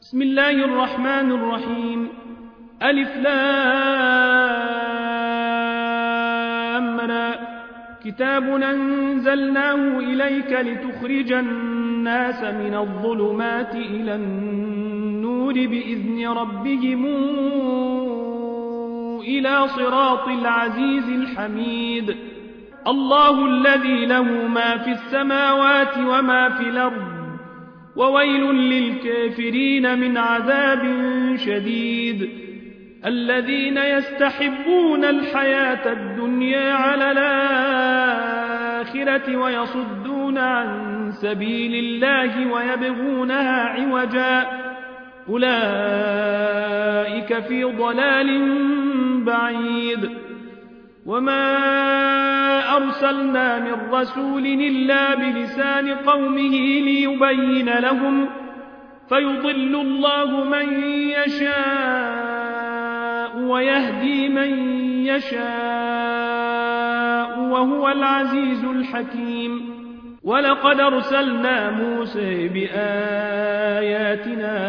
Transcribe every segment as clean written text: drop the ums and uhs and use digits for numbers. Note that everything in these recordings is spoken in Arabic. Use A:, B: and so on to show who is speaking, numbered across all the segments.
A: بسم الله الرحمن الرحيم. ألف لام را. كتاب أنزلناه إليك لتخرج الناس من الظلمات إلى النور بإذن ربهم إلى صراط العزيز الحميد. الله الذي له ما في السماوات وما في الأرض وويل للكافرين من عذاب شديد. الذين يستحبون الحياة الدنيا على الآخرة ويصدون عن سبيل الله ويبغونها عوجا أولئك في ضلال بعيد. وما أرسلنا من رسول إلا بلسان قومه ليبين لهم فيضل الله من يشاء ويهدي من يشاء وهو العزيز الحكيم. ولقد أرسلنا موسى بآياتنا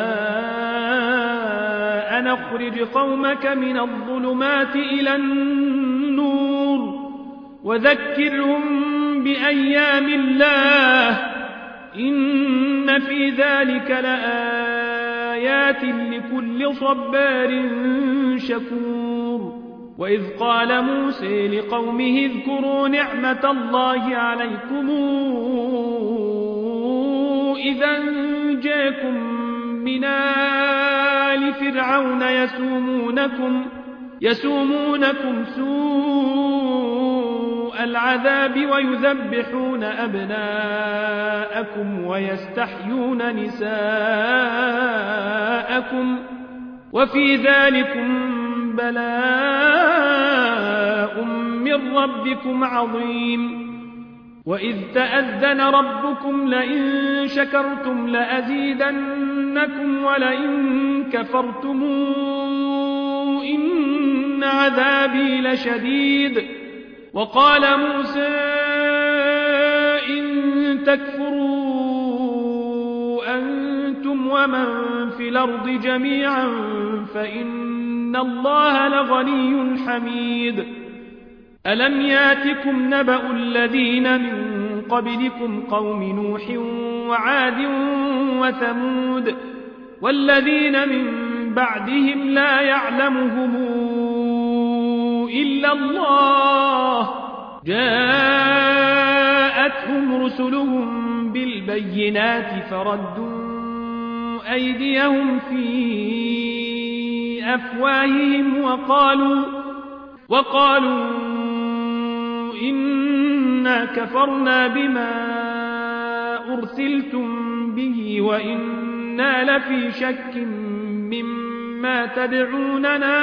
A: أن أخرج قومك من الظلمات إلى النور وذكرهم بأيام الله إن في ذلك لآيات لكل صبار شكور. وإذ قال موسى لقومه اذكروا نعمة الله عليكم إذا أنجاكم من آل فرعون يسومونكم سوء العذاب ويذبحون أبناءكم ويستحيون نساءكم وفي ذلكم بلاء من ربكم عظيم. وإذ تأذن ربكم لئن شكرتم لأزيدنكم ولئن كفرتم إن عذابي لشديد. وقال موسى إن تكفروا أنتم ومن في الأرض جميعا فإن الله لغني حميد. ألم ياتكم نبأ الذين من قبلكم قوم نوح وعاد وثمود والذين من بعدهم لا يعلمهم إلا الله جاءتهم رسلهم بالبينات فردوا أيديهم في أفواههم وقالوا إنا كفرنا بما أرسلتم به وإنا لفي شك مما تدعوننا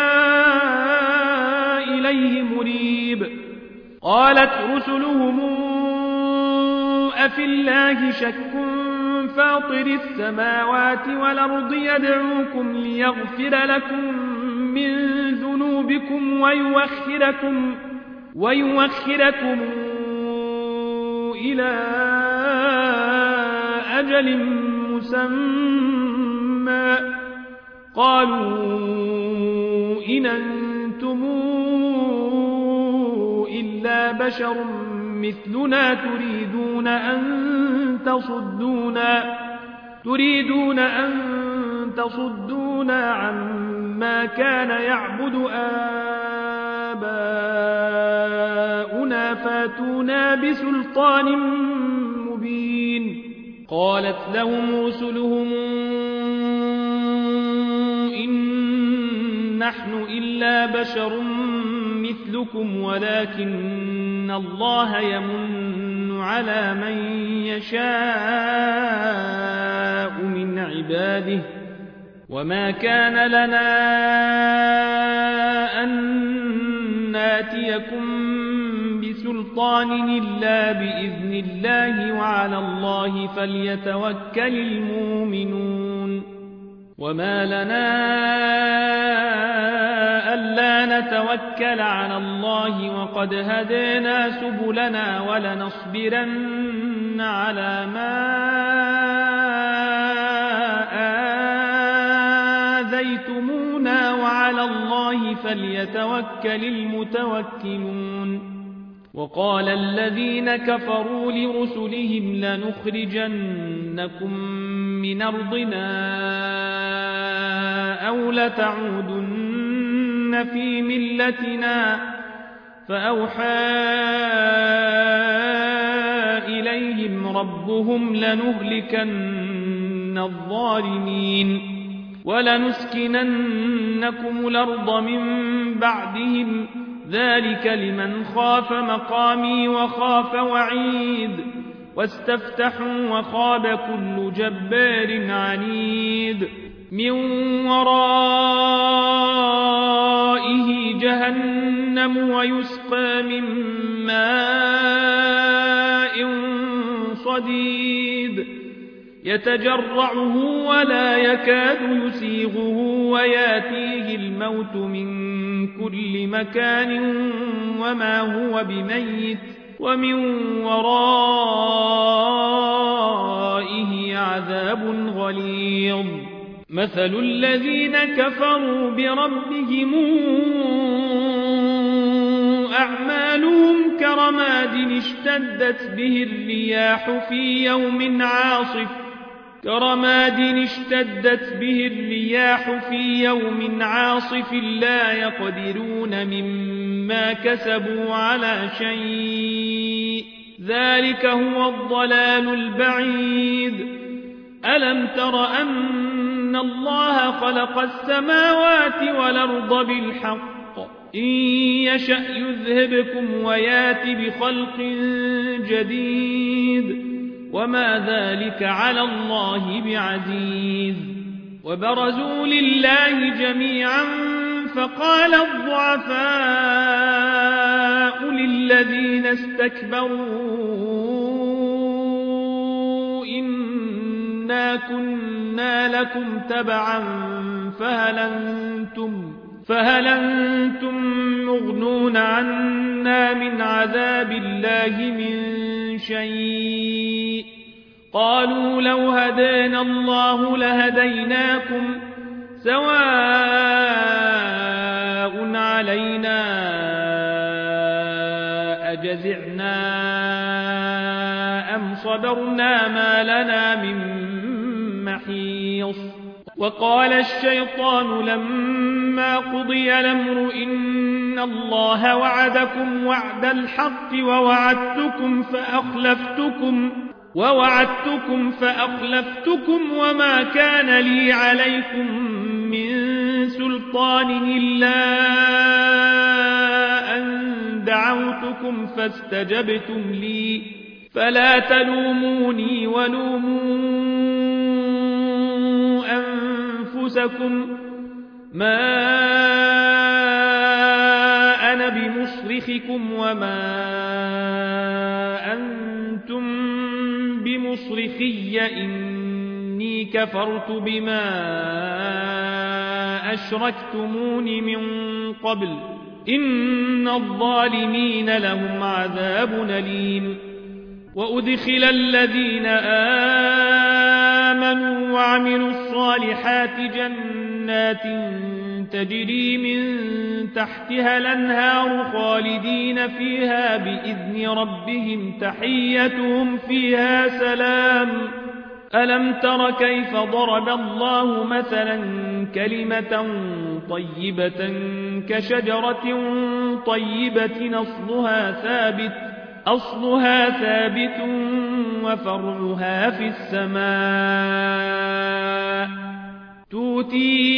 A: إليه مريب. قالت رسلهم أفي الله شك فاطر السماوات والأرض يدعوكم ليغفر لكم من ذنوبكم ويوخركم إلى أجل مسمى قالوا إن أنتم إلا بشر مثلنا تريدون أن تصدونا عما كان يعبد آباؤنا فاتونا بسلطان مبين. قالت لهم رسلهم إن نحن إلا بشر مثلكم ولكن الله يمن على من يشاء من عباده وما كان لنا أن ناتيكم بسلطان إلا بإذن الله وعلى الله فليتوكل المؤمنون. وما لنا ألا نتوكل على الله وقد هدينا سبلنا ولنصبرن على ما آذيتمونا وعلى الله فليتوكل المتوكلون. وقال الذين كفروا لرسلهم لنخرجنكم من أرضنا أو لتعودن في ملتنا فأوحى إليهم ربهم لنهلكن الظالمين ولنسكننكم الأرض من بعدهم ذلك لمن خاف مقامي وخاف وعيد واستفتحوا وخاب كل جبار عنيد من ورائه جهنم ويسقى من ماء صديد يتجرعه ولا يكاد يسيغه وياتيه الموت من كل مكان وما هو بميت ومن ورائه عذاب غليظ. مثل الذين كفروا بربهم أعمالهم كرماد اشتدت به الرياح في يوم عاصف لا يقدرون مما كسبوا على شيء ذلك هو الضلال البعيد. ألم تر أن الله خلق السماوات والأرض بالحق إن يشأ يذهبكم ويات بخلق جديد وما ذلك على الله بعزيز. وبرزوا لله جميعا فقال الضعفاء للذين استكبروا إنا كنا لكم تبعا فهل أنتم مغنون عنا من عذاب الله من شيء قالوا لو هدانا الله لهديناكم سواء علينا أجزعنا أم صبرنا ما لنا من محيص. وقال الشيطان لما قضي الأمر إن الله وعدكم وعد الحق ووعدتكم فأخلفتكم وما كان لي عليكم من سلطان إلا أن دعوتكم فاستجبتم لي فلا تلوموني ولوموا أنفسكم ما أنا بمصرخكم وما أنتم بمصرخي إني كفرت بما أشركتمون من قبل إن الظالمين لهم عذاب أليم. وأدخل الذين آمنوا وعملوا الصالحات جنات تجري من تحتها الأنهار خالدين فيها بإذن ربهم تحيتهم فيها سلام. ألم تر كيف ضرب الله مثلا كلمة طيبة كشجرة طيبة أصلها ثابت وفرعها في السماء تؤتي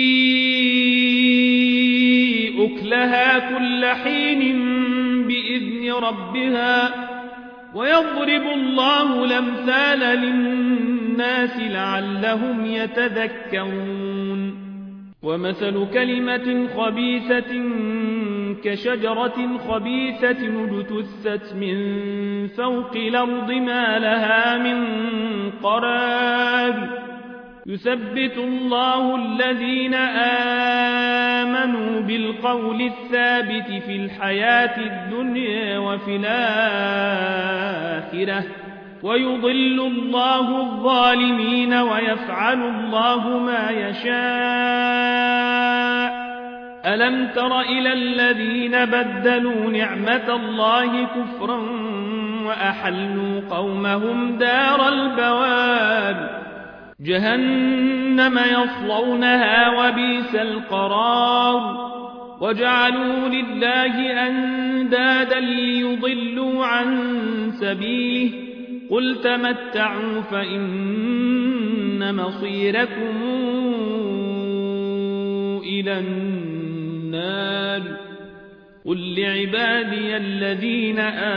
A: أكلها كل حين بإذن ربها ويضرب الله الأمثال للناس لعلهم يتذكرون. ومثل كلمة خبيثة كشجرة خبيثة اجتثت من فوق الأرض ما لها من قرار يثبت الله الذين آمنوا بالقول الثابت في الحياة الدنيا وفي الآخرة ويضل الله الظالمين ويفعل الله ما يشاء. ألم تر إلى الذين بدلوا نعمة الله كفرا وأحلوا قومهم دار البوار جهنم يصلونها وبئس القرار وجعلوا لله أندادا ليضلوا عن سبيله قل تمتعوا فإن مصيركم إلى النار قل لعبادي الذين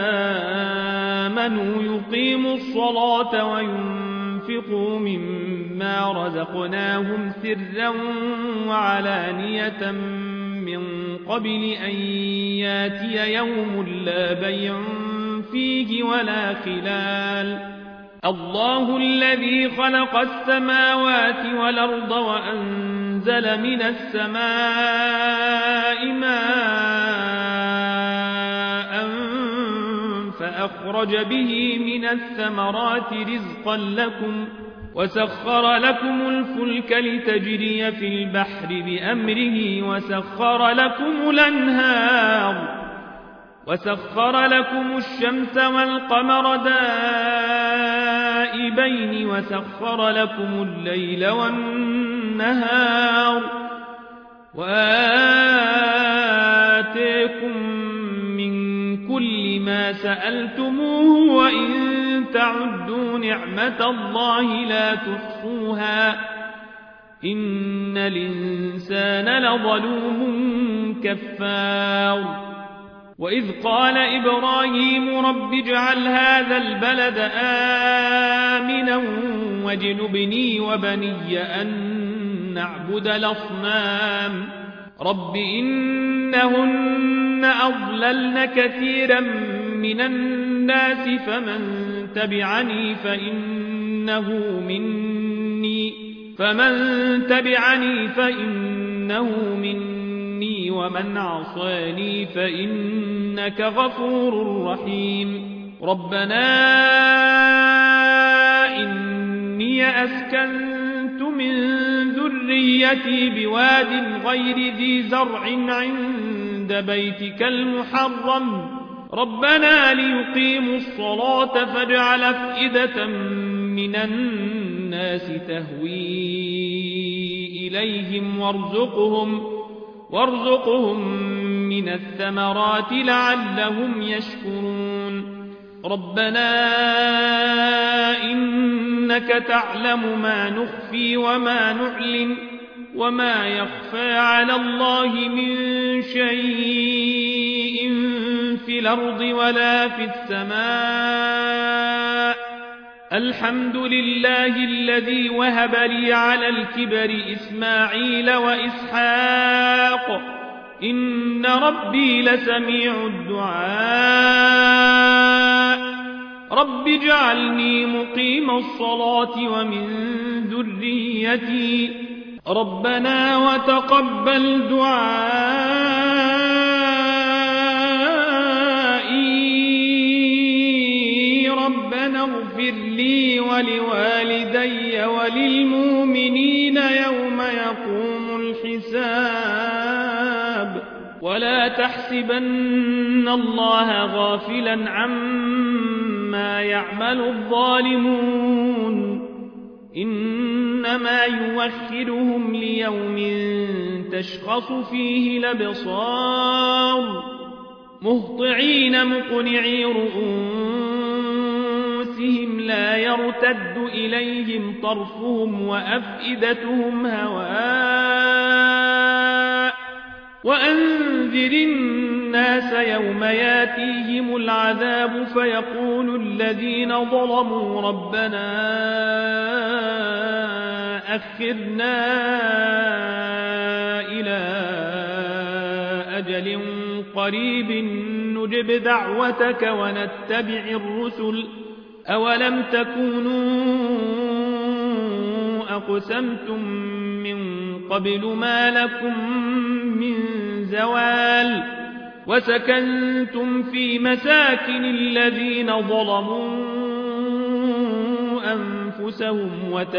A: آمنوا يقيموا الصلاة وينفقوا مما رزقناهم سرا وعلانية من قبل أن ياتي يوم لا بيع فيه ولا خلال الله الذي خلق السماوات والأرض وأنزل من السماء ماء فأخرج به من الثمرات رزقا لكم وسخر لكم الفلك لتجري في البحر بأمره وسخر لكم الأنهار وسخر لكم الشمس والقمر دائبين وسخر لكم الليل والنهار وآتيكم من كل ما سألتموه وإن تعدوا نعمة الله لا تحصوها إن الإنسان لظلوم كفار وإذ قال إبراهيم رب اجعل هذا البلد آمنا واجنبني وبني أن نعبد الأصنام رب إنهن أضللن كثيرا من الناس فمن تبعني فإنه مني ومن عصاني فإنك غفور رحيم ربنا إني أسكنت من ذريتي بواد غير ذي زرع عند بيتك المحرم ربنا ليقيموا الصلاة فاجعل أفئدة من الناس تهوي إليهم وارزقهم من الثمرات لعلهم يشكرون ربنا إنك تعلم ما نخفي وما نعلن وما يخفى على الله من شيء في الأرض ولا في السماء الحمد لله الذي وهب لي على الكبر إسماعيل وإسحاق إن ربي لسميع الدعاء رب اجعلني مقيم الصلاة ومن ذريتي ربنا وتقبل دعائي ربنا اغفر لي ولوالدي وللمؤمنين يوم يقوم الحساب ولا تحسبن الله غافلا عما يعمل الظالمون إنما يوخرهم ليوم تشخص فيه الأبصار مهطعين مقنعي رؤوسهم لا يرتد إليهم طرفهم وأفئدتهم هواء وأنذر الناس يوم ياتيهم العذاب فيقول الذين ظلموا ربنا أخرنا إلى أجل قريب نجب دعوتك ونتبع الرسل أولم تكونوا أقسمتم من قبل ما لكم من زوال وسكنتم في مساكن الذين ظلموا أنفسهم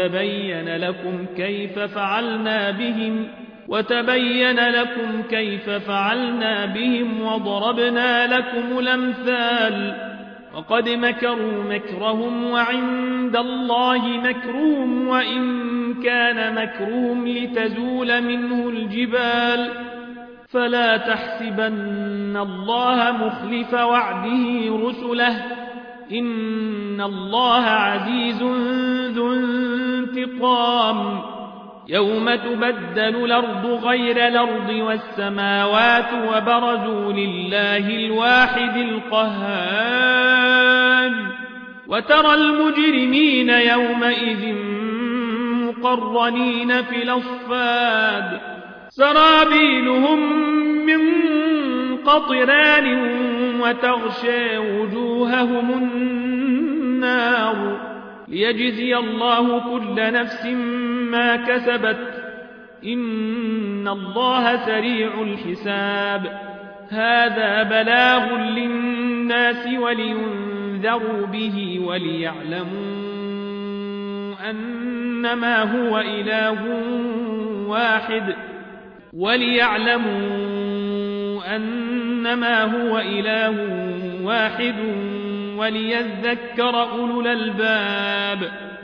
A: وتبين لكم كيف فعلنا بهم وضربنا لكم الأمثال وقد مكروا مكرهم وعند الله مكرهم وإن كان مكرهم لتزول منه الجبال فلا تحسبن الله مخلف وعده رسله إن الله عزيز ذو انتقام يوم تبدل الأرض غير الأرض والسماوات وبرزوا لله الواحد القهار وترى المجرمين يومئذ مقرنين في الأصفاد سرابيلهم من قطران وتغشى وجوههم النار ليجزي الله كل نفس ما كسبت إن الله سريع الحساب هذا بلاغ للناس ولينذروا به وليعلموا أنما هو إله واحد وليذكر أولو الألباب